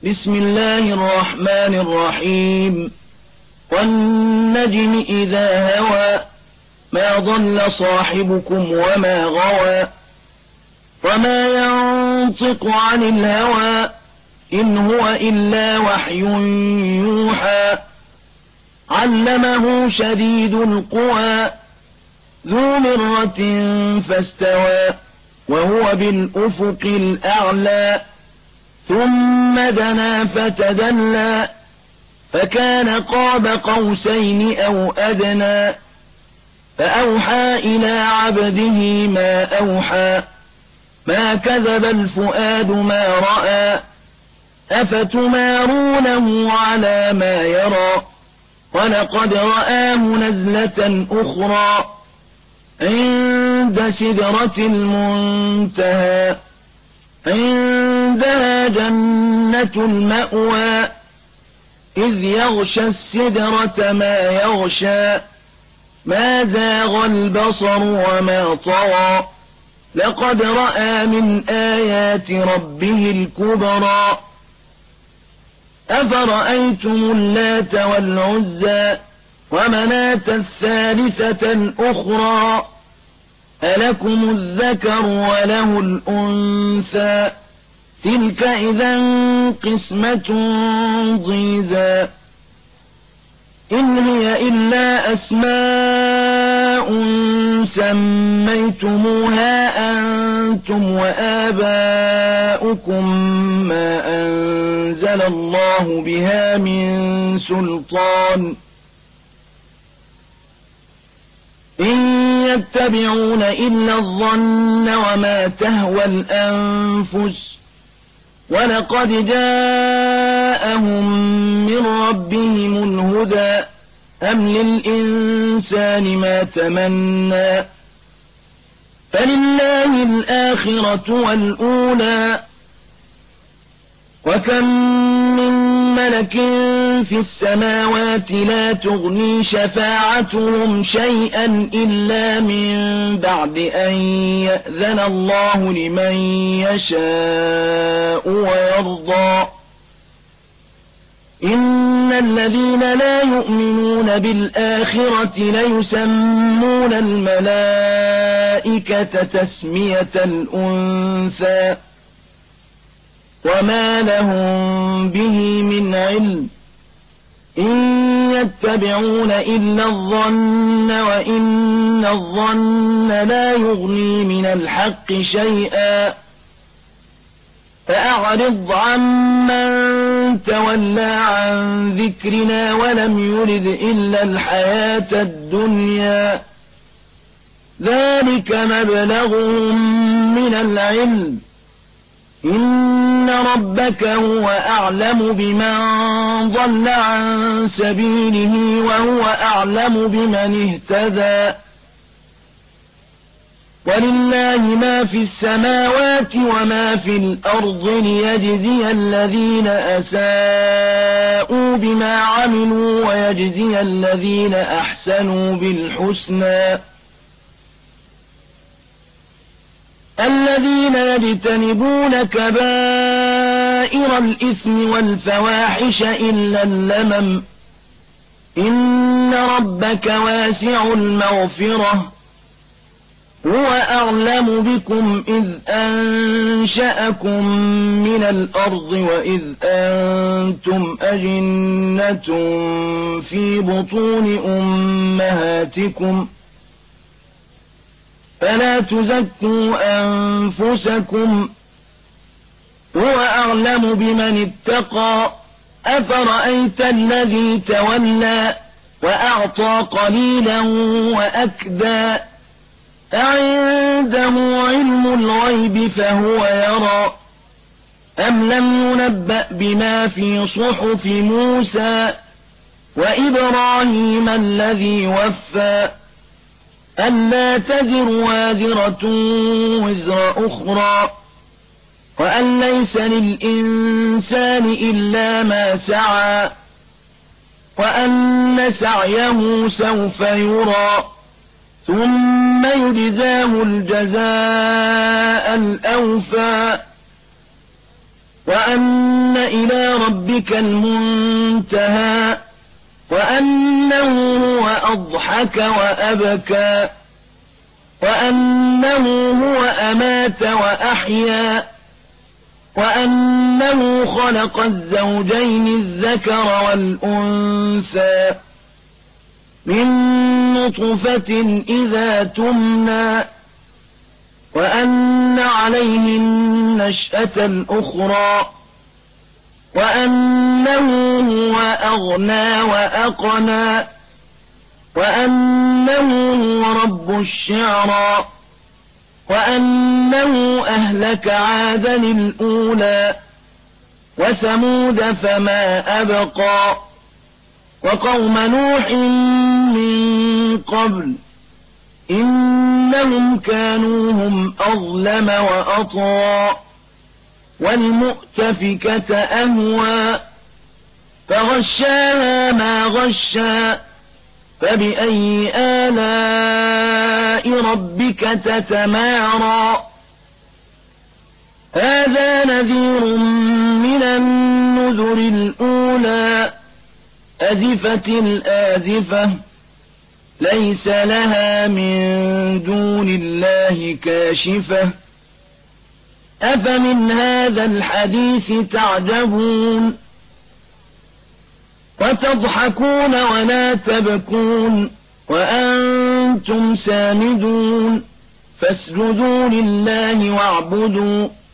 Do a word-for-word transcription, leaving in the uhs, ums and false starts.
بسم الله الرحمن الرحيم والنجم إذا هوى ما ضل صاحبكم وما غوى وما ينطق عن الهوى إن هو إلا وحي يوحى علمه شديد القوى ذو مرة فاستوى وهو بالأفق الأعلى ثم دنا فتدلى فكان قاب قوسين أو أدنى فأوحى إلى عبده ما أوحى ما كذب الفؤاد ما رأى أفتمارونه على ما يرى ولقد رآه نزلة أخرى عند سدرة المنتهى عندها جنة المأوى إذ يغشى السدرة ما يغشى ما زاغ البصر وما طغى لقد رأى من آيات ربه الكبرى أفرأيتم اللات والعزى ومناة الثالثة الأخرى ألكم الذكر وله الأنثى تلك إذا قسمة ضيزى إن هي إلا أسماء سميتموها أنتم وآباؤكم ما أنزل الله بها من سلطان إن يتبعون إلا الظن وما تهوى الأنفس ولقد جاءهم من ربهم الهدى أم للإنسان ما تمنى فلله الآخرة والأولى وكم من ملك في السماوات لا تغني شفاعتهم شيئا إلا من بعد أن يأذن الله لمن يشاء ويرضى إن الذين لا يؤمنون بالآخرة ليسمون الملائكة تسمية الأنثى وما لهم به من علم إن يتبعون إلا الظن وإن الظن لا يغني من الحق شيئا فأعرض عمن تولى عن ذكرنا ولم يرد إلا الحياة الدنيا ذلك مبلغهم من العلم إن ربك هو أعلم بمن ضل عن سبيله وهو أعلم بمن اهتدى ولله ما في السماوات وما في الأرض ليجزي الذين أساءوا بما عملوا ويجزي الذين أحسنوا بالحسنى الذين يجتنبون كبائر الإثم والفواحش إلا اللمم إن ربك واسع المغفرة هو أعلم بكم إذ أنشأكم من الأرض وإذ أنتم أجنة في بطون أمهاتكم فلا تزكوا أنفسكم هو أعلم بمن اتقى أفرأيت الذي تولى وأعطى قليلا وأكدى أعنده علم الغيب فهو يرى أم لم ينبأ بما في صحف موسى وإبراهيم الذي وفى ألا تزر وازرة وزر أخرى وأن ليس للإنسان إلا ما سعى وأن سعيه سوف يرى ثم يجزاه الجزاء الأوفى وأن إلى ربك المنتهى وأنه هو أضحك وأبكى وأنه هو أمات وأحيا وأنه خلق الزوجين الذكر والأنثى من نطفة إذا تمنى وأن عليه النشأة الأخرى وأنه هو أغنى وأقنى وأنه هو رب الشعرى وأنه أهلك عادا الأولى وثمود فما أبقى وقوم نوح من قبل إنهم كانوا هم أظلم وأطغى والمؤتفكة أهوى فغشاها ما غشى فبأي آلاء ربك تتمارى هذا نذير من النذر الأولى أزفت الآزفة ليس لها من دون الله كاشفة أفمن هذا الحديث تعجبون وتضحكون ولا تبكون وأنتم سامدون فاسجدوا لله واعبدوا